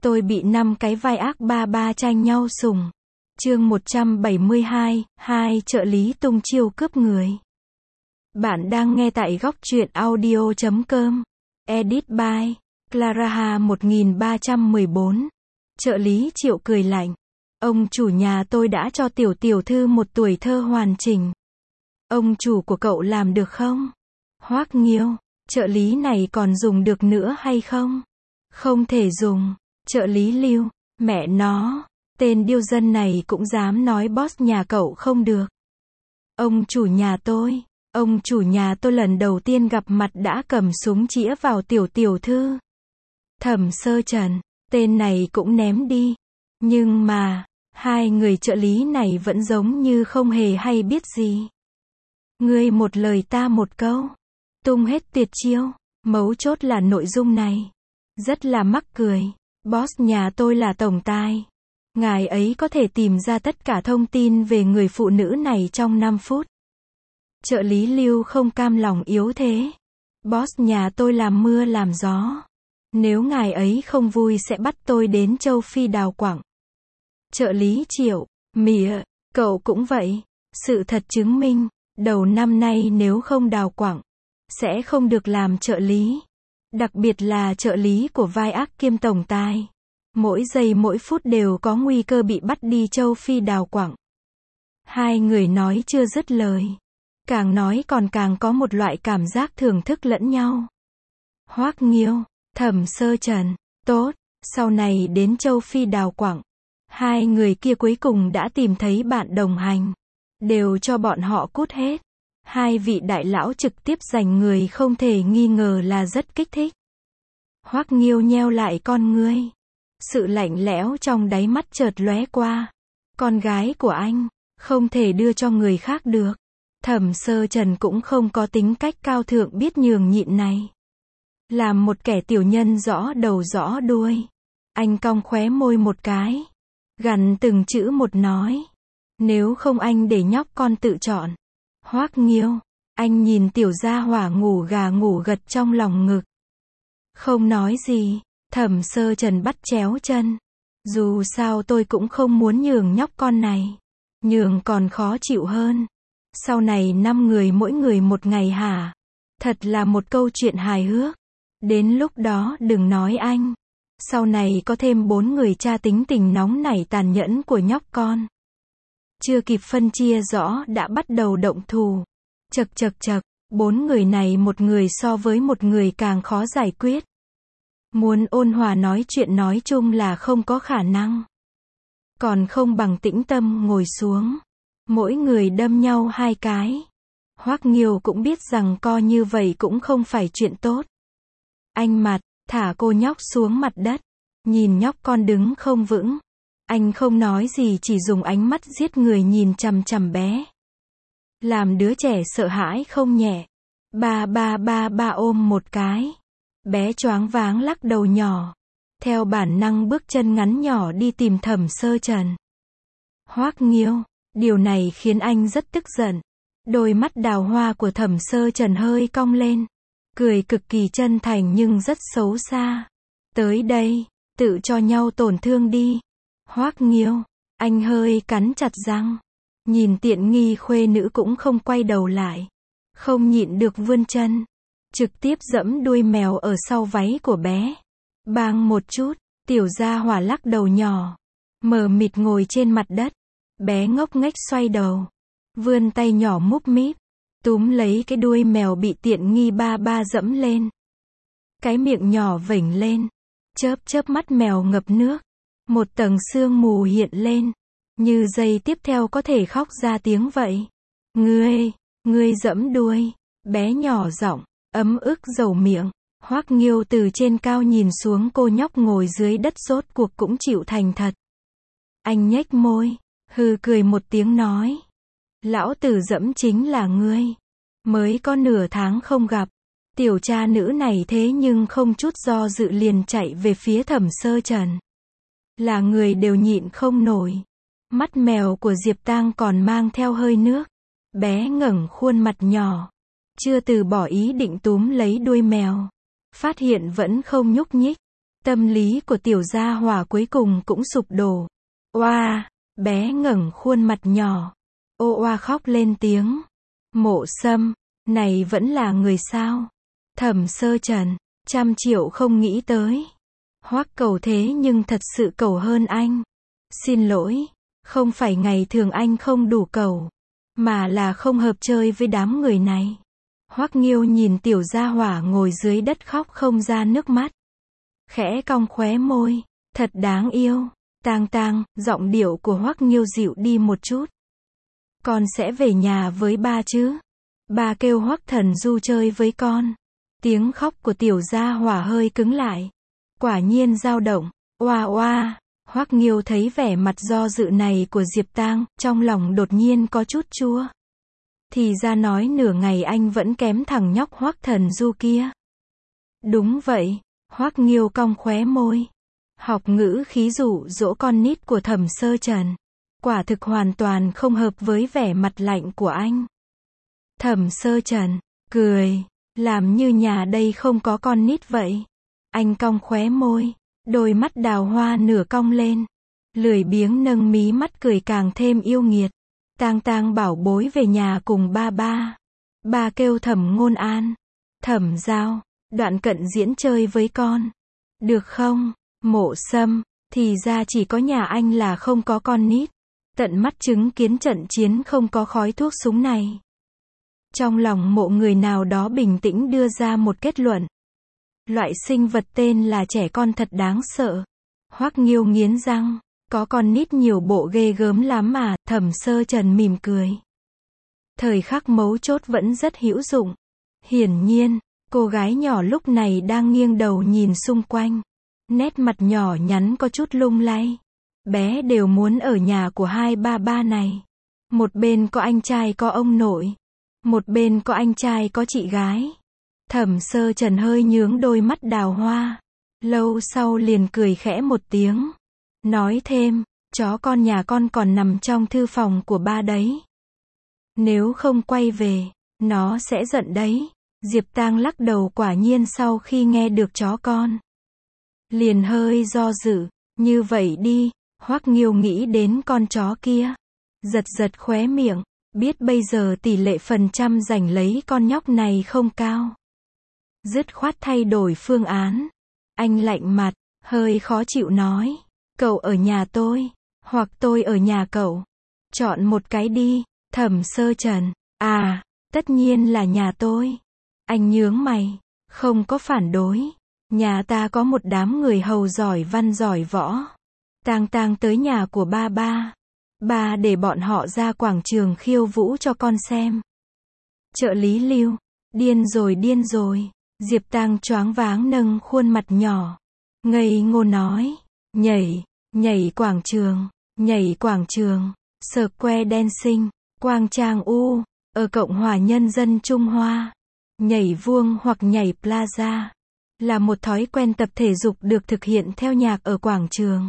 Tôi bị 5 cái vai ác ba ba tranh nhau sủng. Chương 172, hai trợ lý tung chiêu cướp người. Bạn đang nghe tại góc truyện audio.com. Edit by Clara 1314. Trợ lý Triệu cười lạnh. Ông chủ nhà tôi đã cho tiểu tiểu thư một tuổi thơ hoàn chỉnh. Ông chủ của cậu làm được không? Hoắc Nghiêu, trợ lý này còn dùng được nữa hay không? Không thể dùng. Trợ lý Lưu, mẹ nó, tên điêu dân này cũng dám nói boss nhà cậu không được. Ông chủ nhà tôi lần đầu tiên gặp mặt đã cầm súng chĩa vào tiểu tiểu thư. Thẩm Sơ Trần, tên này cũng ném đi. Nhưng mà, hai người trợ lý này vẫn giống như không hề hay biết gì. Ngươi một lời ta một câu. Tung hết tuyệt chiêu, mấu chốt là nội dung này. Rất là mắc cười. Boss nhà tôi là tổng tài. Ngài ấy có thể tìm ra tất cả thông tin về người phụ nữ này trong 5 phút. Trợ lý Lưu không cam lòng yếu thế. Boss nhà tôi làm mưa làm gió. Nếu ngài ấy không vui sẽ bắt tôi đến châu Phi đào quặng. Trợ lý Triệu, mỉa, cậu cũng vậy. Sự thật chứng minh, đầu năm nay nếu không đào quặng, sẽ không được làm trợ lý. Đặc biệt là trợ lý của vai ác kiêm tổng tài. Mỗi giây mỗi phút đều có nguy cơ bị bắt đi châu Phi đào quặng. Hai người nói chưa dứt lời. Càng nói còn càng có một loại cảm giác thưởng thức lẫn nhau. Hoắc Nghiêu, Thẩm Sơ Trần, tốt, sau này đến châu Phi đào quặng. Hai người kia cuối cùng đã tìm thấy bạn đồng hành. Đều cho bọn họ cút hết. Hai vị đại lão trực tiếp giành người không thể nghi ngờ là rất kích thích. Hoắc Nghiêu nheo lại con ngươi. Sự lạnh lẽo trong đáy mắt chợt lóe qua. Con gái của anh, không thể đưa cho người khác được. Thẩm Sơ Trần cũng không có tính cách cao thượng biết nhường nhịn này. Làm một kẻ tiểu nhân rõ đầu rõ đuôi. Anh cong khóe môi một cái. Gằn từng chữ một nói. Nếu không anh để nhóc con tự chọn. Hoắc Nghiêu, anh nhìn tiểu gia hỏa ngủ gà ngủ gật trong lòng ngực. Không nói gì, Thẩm Sơ Trần bắt chéo chân. Dù sao tôi cũng không muốn nhường nhóc con này. Nhường còn khó chịu hơn. Sau này 5 người mỗi người một ngày hả? Thật là một câu chuyện hài hước. Đến lúc đó đừng nói anh. Sau này có thêm 4 người cha tính tình nóng nảy tàn nhẫn của nhóc con. Chưa kịp phân chia rõ đã bắt đầu động thủ. Chậc, 4 người này một người so với một người càng khó giải quyết. Muốn ôn hòa nói chuyện nói chung là không có khả năng. Còn không bằng tĩnh tâm ngồi xuống. Mỗi người đâm nhau 2 cái. Hoắc Nghiêu cũng biết rằng co như vậy cũng không phải chuyện tốt. Anh mặt, thả cô nhóc xuống mặt đất. Nhìn nhóc con đứng không vững. Anh không nói gì chỉ dùng ánh mắt giết người nhìn chằm chằm bé. Làm đứa trẻ sợ hãi không nhẹ. Ba ôm một cái. Bé choáng váng lắc đầu nhỏ. Theo bản năng bước chân ngắn nhỏ đi tìm Thẩm Sơ Trần. Hoắc Nghiêu, điều này khiến anh rất tức giận. Đôi mắt đào hoa của Thẩm Sơ Trần hơi cong lên. Cười cực kỳ chân thành nhưng rất xấu xa. Tới đây, tự cho nhau tổn thương đi. Hoắc Nghiêu, anh hơi cắn chặt răng. Nhìn tiện nghi khuê nữ cũng không quay đầu lại. Không nhịn được vươn chân. Trực tiếp giẫm đuôi mèo ở sau váy của bé. Bang một chút, tiểu gia hỏa lắc đầu nhỏ. Mờ mịt ngồi trên mặt đất. Bé ngốc nghếch xoay đầu. Vươn tay nhỏ múp míp. Túm lấy cái đuôi mèo bị tiện nghi ba dẫm lên. Cái miệng nhỏ vểnh lên. Chớp mắt mèo ngập nước. Một tầng sương mù hiện lên. Như giây tiếp theo có thể khóc ra tiếng vậy. Ngươi dẫm đuôi. Bé nhỏ giọng, ấm ức dầu miệng. Hoắc Nghiêu từ trên cao nhìn xuống cô nhóc ngồi dưới đất rốt cuộc cũng chịu thành thật. Anh nhếch môi, hừ cười một tiếng nói. Lão tử dẫm chính là ngươi. Mới có nửa tháng không gặp. Tiểu cha nữ này thế nhưng không chút do dự liền chạy về phía Thẩm Sơ Trần. Là người đều nhịn không nổi. Mắt mèo của Diệp Tang còn mang theo hơi nước. Bé ngẩng khuôn mặt nhỏ. Chưa từ bỏ ý định túm lấy đuôi mèo. Phát hiện vẫn không nhúc nhích. Tâm lý của tiểu gia hỏa cuối cùng cũng sụp đổ. Oa, bé ngẩng khuôn mặt nhỏ. Ô oa khóc lên tiếng. Mộ Sâm, này vẫn là người sao? Thẩm Sơ Trần, 100 triệu không nghĩ tới. Hoắc cầu thế nhưng thật sự cầu hơn anh. Xin lỗi, không phải ngày thường anh không đủ cầu, mà là không hợp chơi với đám người này. Hoắc Nghiêu nhìn tiểu gia hỏa ngồi dưới đất khóc không ra nước mắt. Khẽ cong khóe môi, thật đáng yêu. Tang Tang, giọng điệu của Hoắc Nghiêu dịu đi một chút. Con sẽ về nhà với ba chứ? Ba kêu Hoắc Thần Du chơi với con. Tiếng khóc của tiểu gia hỏa hơi cứng lại. Quả nhiên dao động. Oa oa. Hoắc Nghiêu thấy vẻ mặt do dự này của Diệp Tang, trong lòng đột nhiên có chút chua. Thì ra nói nửa ngày anh vẫn kém thằng nhóc Hoắc Thần Du kia. Đúng vậy. Hoắc Nghiêu cong khóe môi. Học ngữ khí dụ dỗ con nít của Thẩm Sơ Trần. Quả thực hoàn toàn không hợp với vẻ mặt lạnh của anh. Thẩm Sơ Trần, cười, làm như nhà đây không có con nít vậy. Anh cong khóe môi, đôi mắt đào hoa nửa cong lên. Lười biếng nâng mí mắt cười càng thêm yêu nghiệt. Tang Tang bảo bối về nhà cùng ba ba. Ba kêu Thẩm Ngôn An. Thẩm Giao, đoạn cận diễn chơi với con. Được không? Mộ Sâm, thì ra chỉ có nhà anh là không có con nít. Tận mắt chứng kiến trận chiến không có khói thuốc súng này. Trong lòng mộ người nào đó bình tĩnh đưa ra một kết luận. Loại sinh vật tên là trẻ con thật đáng sợ. Hoắc Nghiêu nghiến răng, có con nít nhiều bộ ghê gớm lắm mà. Thẩm Sơ Trần mỉm cười. Thời khắc mấu chốt vẫn rất hữu dụng. Hiển nhiên, cô gái nhỏ lúc này đang nghiêng đầu nhìn xung quanh. Nét mặt nhỏ nhắn có chút lung lay. Bé đều muốn ở nhà của hai ba ba này. Một bên có anh trai có ông nội. Một bên có anh trai có chị gái. Thẩm Sơ Trần hơi nhướng đôi mắt đào hoa. Lâu sau liền cười khẽ một tiếng. Nói thêm, chó con nhà con còn nằm trong thư phòng của ba đấy. Nếu không quay về, nó sẽ giận đấy. Diệp Tang lắc đầu quả nhiên sau khi nghe được chó con. Liền hơi do dự, như vậy đi. Hoắc Nghiêu nghĩ đến con chó kia. Giật giật khóe miệng, biết bây giờ tỷ lệ phần trăm giành lấy con nhóc này không cao. Dứt khoát thay đổi phương án. Anh lạnh mặt, hơi khó chịu nói. Cậu ở nhà tôi, hoặc tôi ở nhà cậu. Chọn một cái đi. Thẩm Sơ Trần, à, tất nhiên là nhà tôi. Anh nhướng mày, không có phản đối. Nhà ta có một đám người hầu giỏi văn giỏi võ. Tang Tang tới nhà của ba ba. Ba để bọn họ ra quảng trường khiêu vũ cho con xem. Trợ lý Lưu, điên rồi. Diệp Tang choáng váng nâng khuôn mặt nhỏ. Ngây ngô nói, nhảy quảng trường, Square Dancing, Quang Trang U, ở Cộng hòa Nhân dân Trung Hoa. Nhảy vuông hoặc nhảy plaza, là một thói quen tập thể dục được thực hiện theo nhạc ở quảng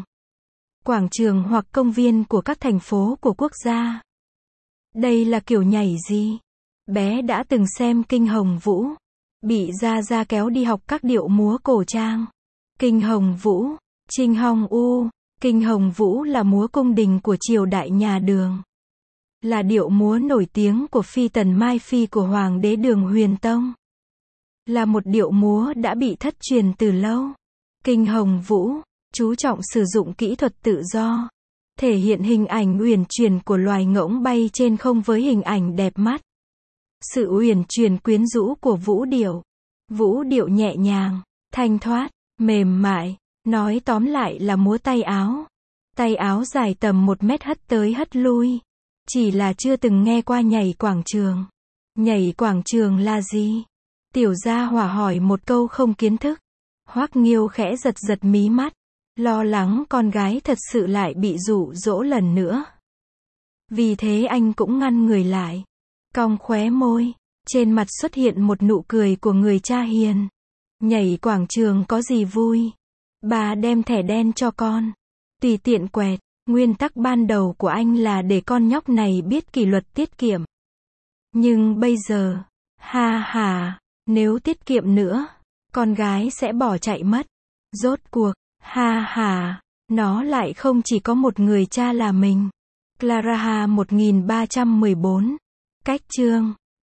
trường hoặc công viên của các thành phố của quốc gia. Đây là kiểu nhảy gì? Bé đã từng xem Kinh Hồng Vũ. Bị Gia kéo đi học các điệu múa cổ trang. Kinh Hồng Vũ, Trinh Hong U. Kinh Hồng Vũ là múa cung đình của triều đại nhà Đường. Là điệu múa nổi tiếng của Phi Tần Mai Phi của Hoàng đế Đường Huyền Tông. Là một điệu múa đã bị thất truyền từ lâu. Kinh Hồng Vũ chú trọng sử dụng kỹ thuật tự do, thể hiện hình ảnh uyển chuyển của loài ngỗng bay trên không với hình ảnh đẹp mắt. Sự uyển chuyển quyến rũ của vũ điệu nhẹ nhàng, thanh thoát, mềm mại, nói tóm lại là múa tay áo. Tay áo dài tầm 1 mét hất tới hất lui. Chỉ là chưa từng nghe qua nhảy quảng trường. Nhảy quảng trường là gì? Tiểu gia hỏa hỏi một câu không kiến thức. Hoắc Nghiêu khẽ giật mí mắt. Lo lắng con gái thật sự lại bị dụ dỗ lần nữa. Vì thế anh cũng ngăn người lại. Cong khóe môi. Trên mặt xuất hiện một nụ cười của người cha hiền. Nhảy quảng trường có gì vui? Bà đem thẻ đen cho con. Tùy tiện quẹt. Nguyên tắc ban đầu của anh là để con nhóc này biết kỷ luật tiết kiệm. Nhưng bây giờ, nếu tiết kiệm nữa, con gái sẽ bỏ chạy mất. Rốt cuộc, ha ha, nó lại không chỉ có một người cha là mình. Clara 1314. Cách chương